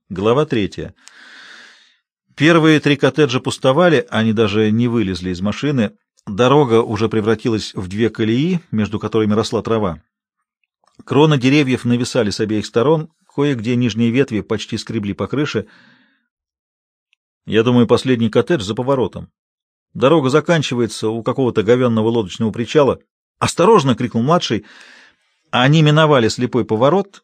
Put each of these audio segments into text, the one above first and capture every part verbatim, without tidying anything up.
Глава третья. Первые три коттеджа пустовали, они даже не вылезли из машины. Дорога уже превратилась в две колеи, между которыми росла трава. Кроны деревьев нависали с обеих сторон, кое-где нижние ветви почти скребли по крыше. Я думаю, последний коттедж за поворотом. Дорога заканчивается у какого-то говенного лодочного причала. «Осторожно!» — крикнул младший. Они миновали слепой поворот,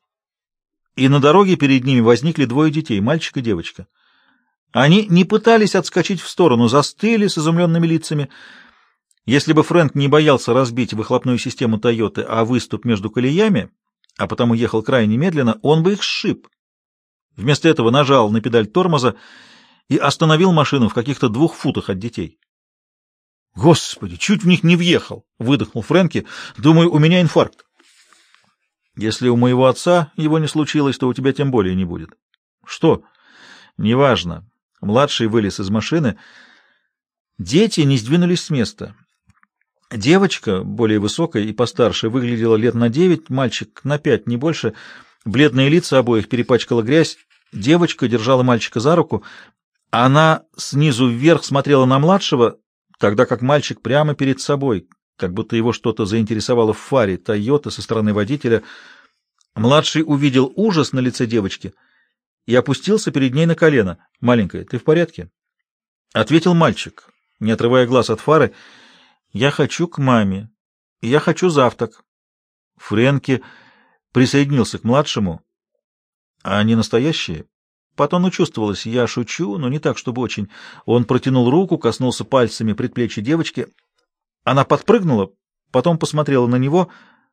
и на дороге перед ними возникли двое детей, мальчик и девочка. Они не пытались отскочить в сторону, застыли с изумленными лицами. Если бы Фрэнк не боялся разбить выхлопную систему «Тойоты», а выступ между колеями, а потому ехал крайне медленно, он бы их сшиб. Вместо этого нажал на педаль тормоза и остановил машину в каких-то двух футах от детей. «Господи, чуть в них не въехал!» — выдохнул Фрэнки. «Думаю, у меня инфаркт». «Если у моего отца его не случилось, то у тебя тем более не будет». «Что?» «Неважно». Младший вылез из машины. Дети не сдвинулись с места. Девочка, более высокая и постарше, выглядела лет на девять, мальчик на пять, не больше. Бледные лица обоих перепачкала грязь. Девочка держала мальчика за руку. Она снизу вверх смотрела на младшего, тогда как мальчик прямо перед собой, как будто его что-то заинтересовало в фаре «Тойота» со стороны водителя. Младший увидел ужас на лице девочки и опустился перед ней на колено. «Маленькая, ты в порядке?» Ответил мальчик, не отрывая глаз от фары. «Я хочу к маме. Я хочу завтрак». Фрэнки присоединился к младшему. «А они настоящие?» По тону чувствовалось: «Я шучу, но не так, чтобы очень». Он протянул руку, коснулся пальцами предплечья девочки. Она подпрыгнула, потом посмотрела на него.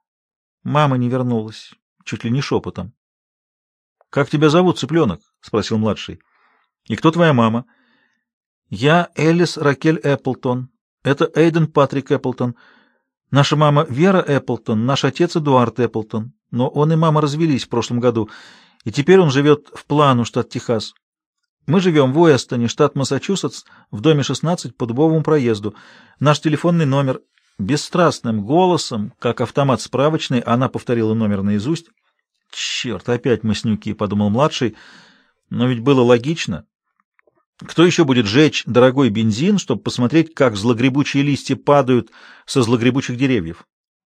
Мама не вернулась, чуть ли не шепотом. «Как тебя зовут, цыпленок?» — спросил младший. «И кто твоя мама?» «Я Элис Ракель Эпплтон. Это Эйден Патрик Эпплтон. Наша мама Вера Эпплтон, наш отец Эдуард Эпплтон. Но он и мама развелись в прошлом году, и теперь он живет в Плану, штат Техас. Мы живем в Уэстоне, штат Массачусетс, в доме шестнадцать по Дубовому проезду. Наш телефонный номер...» Бесстрастным голосом, как автомат справочный, она повторила номер наизусть. «Черт, опять маснюки», — подумал младший, но ведь было логично. Кто еще будет жечь дорогой бензин, чтобы посмотреть, как злогребучие листья падают со злогребучих деревьев?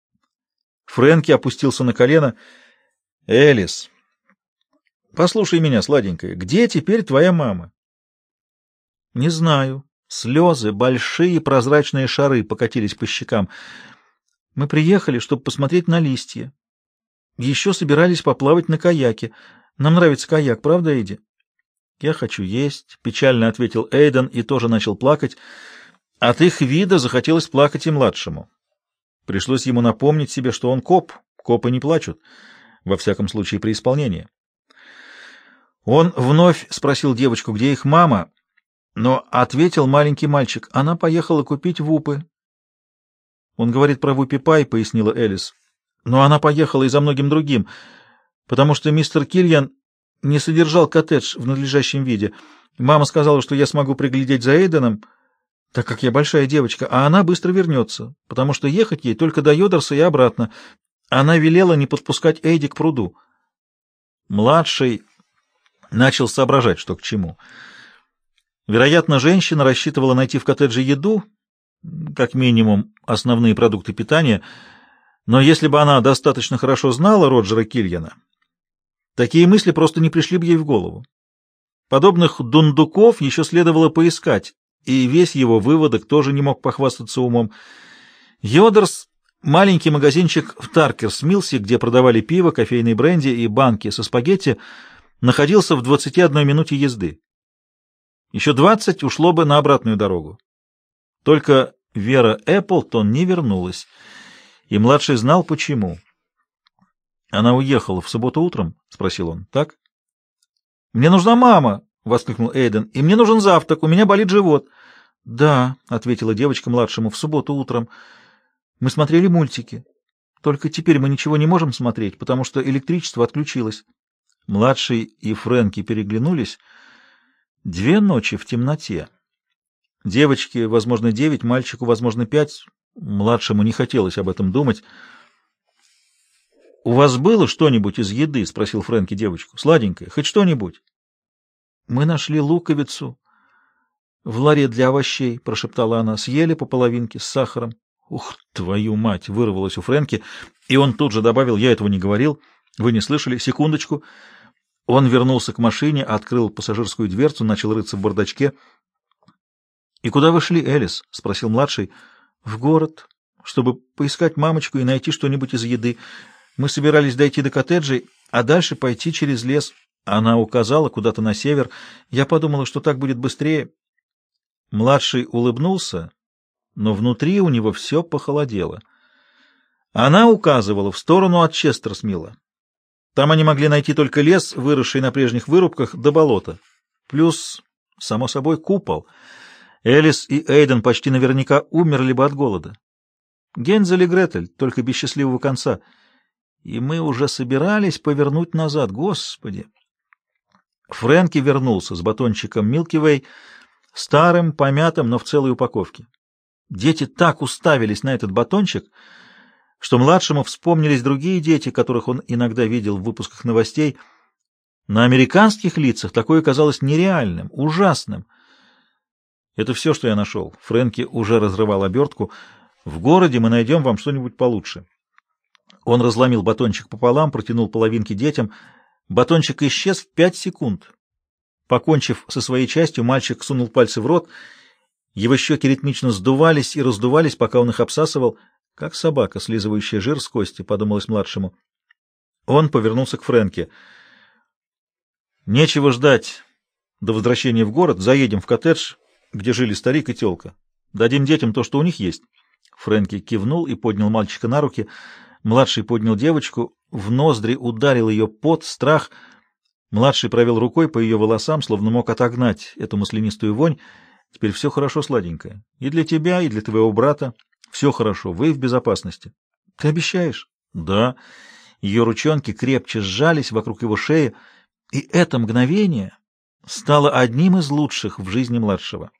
Фрэнки опустился на колено. «Элис, послушай меня, сладенькая, где теперь твоя мама?» «Не знаю». Слезы, большие прозрачные шары покатились по щекам. «Мы приехали, чтобы посмотреть на листья. Еще собирались поплавать на каяке. Нам нравится каяк, правда, Эйди?» «Я хочу есть», — печально ответил Эйден и тоже начал плакать. От их вида захотелось плакать и младшему. Пришлось ему напомнить себе, что он коп. Копы не плачут, во всяком случае при исполнении. Он вновь спросил девочку, где их мама, но ответил маленький мальчик: «Она поехала купить вупы». «Он говорит про Вупи Пай», — пояснила Элис. «Но она поехала и за многим другим, потому что мистер Кильян не содержал коттедж в надлежащем виде. Мама сказала, что я смогу приглядеть за Эйденом, так как я большая девочка, а она быстро вернется, потому что ехать ей только до Йодерса и обратно. Она велела не подпускать Эйди к пруду». Младший начал соображать, что к чему. Вероятно, женщина рассчитывала найти в коттедже еду, как минимум основные продукты питания, но если бы она достаточно хорошо знала Роджера Кильяна, такие мысли просто не пришли бы ей в голову. Подобных дундуков еще следовало поискать, и весь его выводок тоже не мог похвастаться умом. Йодерс — маленький магазинчик в Таркерс-Миллсе, где продавали пиво, кофейные бренди и банки со спагетти, находился в двадцати одной минуте езды. Еще двадцать ушло бы на обратную дорогу. Только Вера Эпплтон не вернулась, и младший знал, почему. «Она уехала в субботу утром?» — спросил он. «Так?» «Мне нужна мама!» — воскликнул Эйден. «И мне нужен завтрак, у меня болит живот». «Да», — ответила девочка младшему, — «в субботу утром. Мы смотрели мультики. Только теперь мы ничего не можем смотреть, потому что электричество отключилось». Младший и Фрэнки переглянулись. Две ночи в темноте. Девочке, возможно, девять, мальчику, возможно, пять. Младшему не хотелось об этом думать. «У вас было что-нибудь из еды?» — спросил Фрэнки девочку. «Сладенькое, хоть что-нибудь?» Мы нашли луковицу в ларе для овощей, — прошептала она. — Съели по половинке с сахаром. — Ух, твою мать! — вырвалось у Фрэнки, и он тут же добавил: — Я этого не говорил. Вы не слышали? Секундочку. Он вернулся к машине, открыл пассажирскую дверцу, начал рыться в бардачке. — И куда вы шли, Элис? — спросил младший. — В город, чтобы поискать мамочку и найти что-нибудь из еды. Мы собирались дойти до коттеджей, а дальше пойти через лес. Она указала куда-то на север. Я подумала, что так будет быстрее. Младший улыбнулся, но внутри у него все похолодело. Она указывала в сторону от Честерсмилла. Там они могли найти только лес, выросший на прежних вырубках, до болота. Плюс, само собой, купол. Элис и Эйден почти наверняка умерли бы от голода. Гензель и Гретель, только без счастливого конца. И мы уже собирались повернуть назад. Господи! Фрэнки вернулся с батончиком Милки Вей, старым, помятым, но в целой упаковке. Дети так уставились на этот батончик, что младшему вспомнились другие дети, которых он иногда видел в выпусках новостей. На американских лицах такое казалось нереальным, ужасным. Это все, что я нашел. Фрэнки уже разрывал обертку. В городе мы найдем вам что-нибудь получше. Он разломил батончик пополам, протянул половинки детям. Батончик исчез в пять секунд. Покончив со своей частью, мальчик сунул пальцы в рот. Его щеки ритмично сдувались и раздувались, пока он их обсасывал. Как собака, слизывающая жир с кости, — подумалось младшему. Он повернулся к Фрэнке. Нечего ждать до возвращения в город. Заедем в коттедж, где жили старик и тёлка. Дадим детям то, что у них есть. Фрэнки кивнул и поднял мальчика на руки. Младший поднял девочку. В ноздри ударил ее пот, страх. Младший провел рукой по ее волосам, словно мог отогнать эту маслянистую вонь. Теперь все хорошо, сладенькая. И для тебя, и для твоего брата. Все хорошо, вы в безопасности. Ты обещаешь? Да. Ее ручонки крепче сжались вокруг его шеи, и это мгновение стало одним из лучших в жизни младшего.